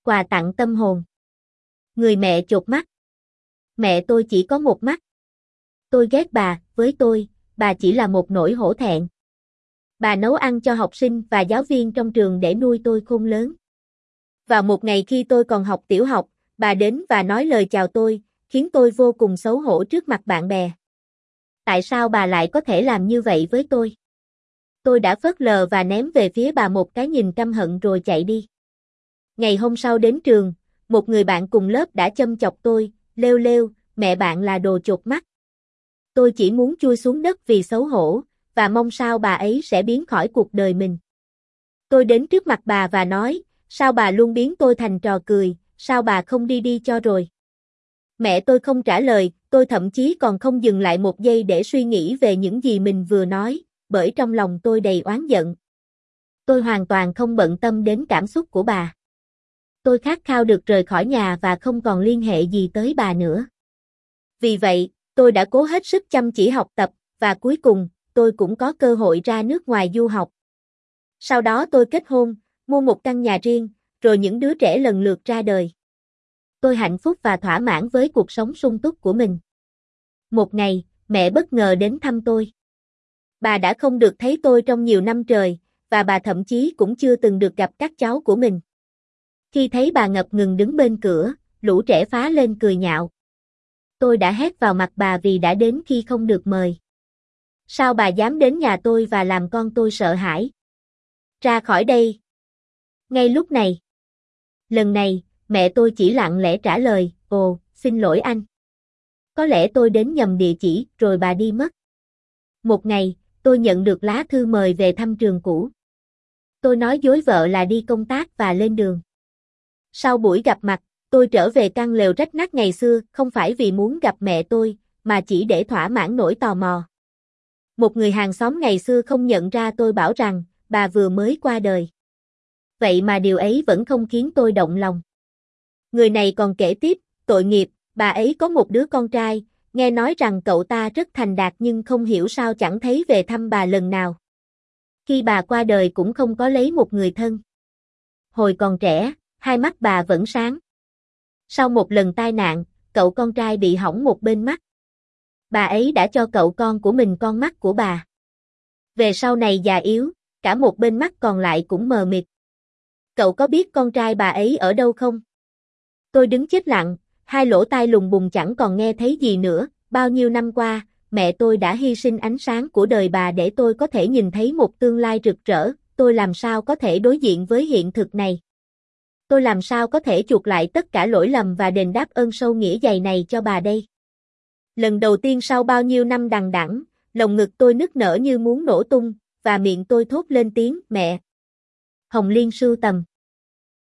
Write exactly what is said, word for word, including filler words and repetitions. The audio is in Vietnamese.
Quà tặng tâm hồn. Người mẹ chột mắt. Mẹ tôi chỉ có một mắt. Tôi ghét bà, với tôi, bà chỉ là một nỗi hổ thẹn. Bà nấu ăn cho học sinh và giáo viên trong trường để nuôi tôi khôn lớn. Vào một ngày khi tôi còn học tiểu học, bà đến và nói lời chào tôi, khiến tôi vô cùng xấu hổ trước mặt bạn bè. Tại sao bà lại có thể làm như vậy với tôi? Tôi đã phớt lờ và ném về phía bà một cái nhìn căm hận rồi chạy đi. Ngày hôm sau đến trường, một người bạn cùng lớp đã châm chọc tôi, lêu lêu, mẹ bạn là đồ chột mắt. Tôi chỉ muốn chui xuống đất vì xấu hổ, và mong sao bà ấy sẽ biến khỏi cuộc đời mình. Tôi đến trước mặt bà và nói, sao bà luôn biến tôi thành trò cười, sao bà không đi đi cho rồi. Mẹ tôi không trả lời, tôi thậm chí còn không dừng lại một giây để suy nghĩ về những gì mình vừa nói, bởi trong lòng tôi đầy oán giận. Tôi hoàn toàn không bận tâm đến cảm xúc của bà. Tôi khát khao được rời khỏi nhà và không còn liên hệ gì tới bà nữa. Vì vậy, tôi đã cố hết sức chăm chỉ học tập, và cuối cùng, tôi cũng có cơ hội ra nước ngoài du học. Sau đó tôi kết hôn, mua một căn nhà riêng, rồi những đứa trẻ lần lượt ra đời. Tôi hạnh phúc và thỏa mãn với cuộc sống sung túc của mình. Một ngày, mẹ bất ngờ đến thăm tôi. Bà đã không được thấy tôi trong nhiều năm trời, và bà thậm chí cũng chưa từng được gặp các cháu của mình. Khi thấy bà ngập ngừng đứng bên cửa, lũ trẻ phá lên cười nhạo. Tôi đã hét vào mặt bà vì đã đến khi không được mời. Sao bà dám đến nhà tôi và làm con tôi sợ hãi? Ra khỏi đây! Ngay lúc này. Lần này, mẹ tôi chỉ lặng lẽ trả lời, ồ, xin lỗi anh. Có lẽ tôi đến nhầm địa chỉ, rồi bà đi mất. Một ngày, tôi nhận được lá thư mời về thăm trường cũ. Tôi nói dối vợ là đi công tác và lên đường. Sau buổi gặp mặt, tôi trở về căn lều rách nát ngày xưa, không phải vì muốn gặp mẹ tôi, mà chỉ để thỏa mãn nỗi tò mò. Một người hàng xóm ngày xưa không nhận ra tôi bảo rằng, bà vừa mới qua đời. Vậy mà điều ấy vẫn không khiến tôi động lòng. Người này còn kể tiếp, tội nghiệp, bà ấy có một đứa con trai, nghe nói rằng cậu ta rất thành đạt nhưng không hiểu sao chẳng thấy về thăm bà lần nào. Khi bà qua đời cũng không có lấy một người thân. Hồi còn trẻ, hai mắt bà vẫn sáng. Sau một lần tai nạn, cậu con trai bị hỏng một bên mắt. Bà ấy đã cho cậu con của mình con mắt của bà. Về sau này già yếu, cả một bên mắt còn lại cũng mờ mịt. Cậu có biết con trai bà ấy ở đâu không? Tôi đứng chết lặng, hai lỗ tai lùng bùng chẳng còn nghe thấy gì nữa. Bao nhiêu năm qua, mẹ tôi đã hy sinh ánh sáng của đời bà để tôi có thể nhìn thấy một tương lai rực rỡ. Tôi làm sao có thể đối diện với hiện thực này? Tôi làm sao có thể chuộc lại tất cả lỗi lầm và đền đáp ơn sâu nghĩa dày này cho bà đây? Lần đầu tiên sau bao nhiêu năm đằng đẵng, lồng ngực tôi nức nở như muốn nổ tung, và miệng tôi thốt lên tiếng mẹ. Hồng Liên sưu tầm.